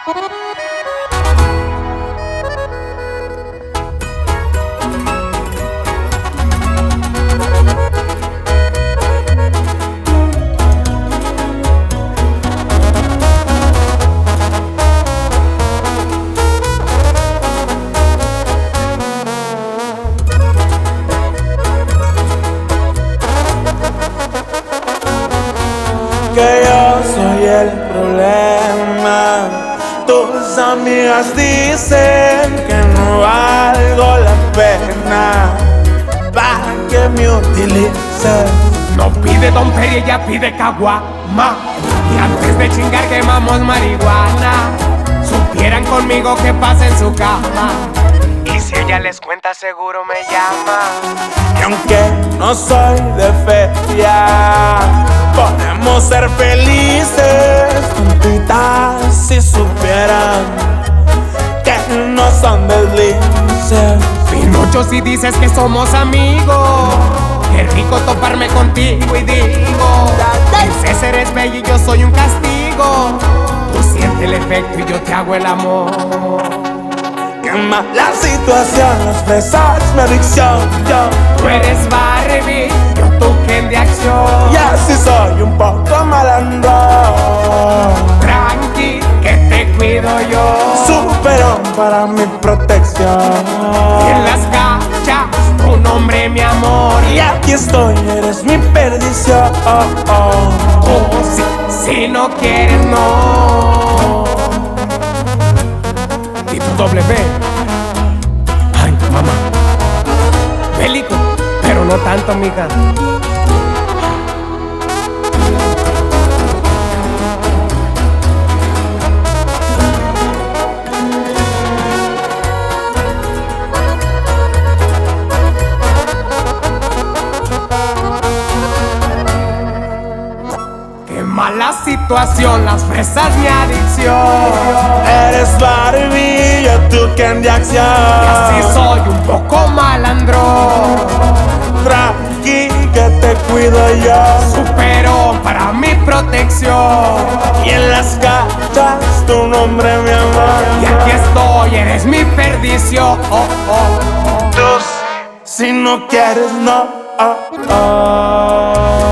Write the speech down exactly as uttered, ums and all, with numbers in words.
Que yo soy el problema. Tus amigas dicen que no valgo la pena para que me utilices. No pide Don Peri, ella pide caguama. Y antes de chingar quemamos marihuana. Supieran conmigo qué pasa en su cama. Y si ella les cuenta seguro me llama. Y aunque no soy de feria, podemos ser felices juntitas si supieran que no son deslices. Pinocho, si dices que somos amigos, qué rico toparme contigo y digo, dices eres bella y yo soy un castigo. Tú sientes el efecto y yo te hago el amor. Qué mala situación, los fresas, mi adicción, yo. Tú eres Barbie, yo tu Ken de acción. Y así soy un poco malandro. Tranqui, que te cuido yo. Superón para mi protección. Y en las cachas, tu nombre mi amor. Y aquí estoy, eres mi perdición. Oh, oh. Oh, si, si no quieres, no. Y tu doble B. Ay, mamá. Bélico, pero no tanto, mija. Mala situación, las fresas mi adicción. Eres Barbie, yo tu Ken de acción. Y así soy un poco malandro. Tranqui, que te cuido yo. Superón para mi protección. Y en las cachas tu nombre mi amor. Y aquí estoy, eres mi perdición. Oh, oh. Tú, si no quieres, no. Oh, oh.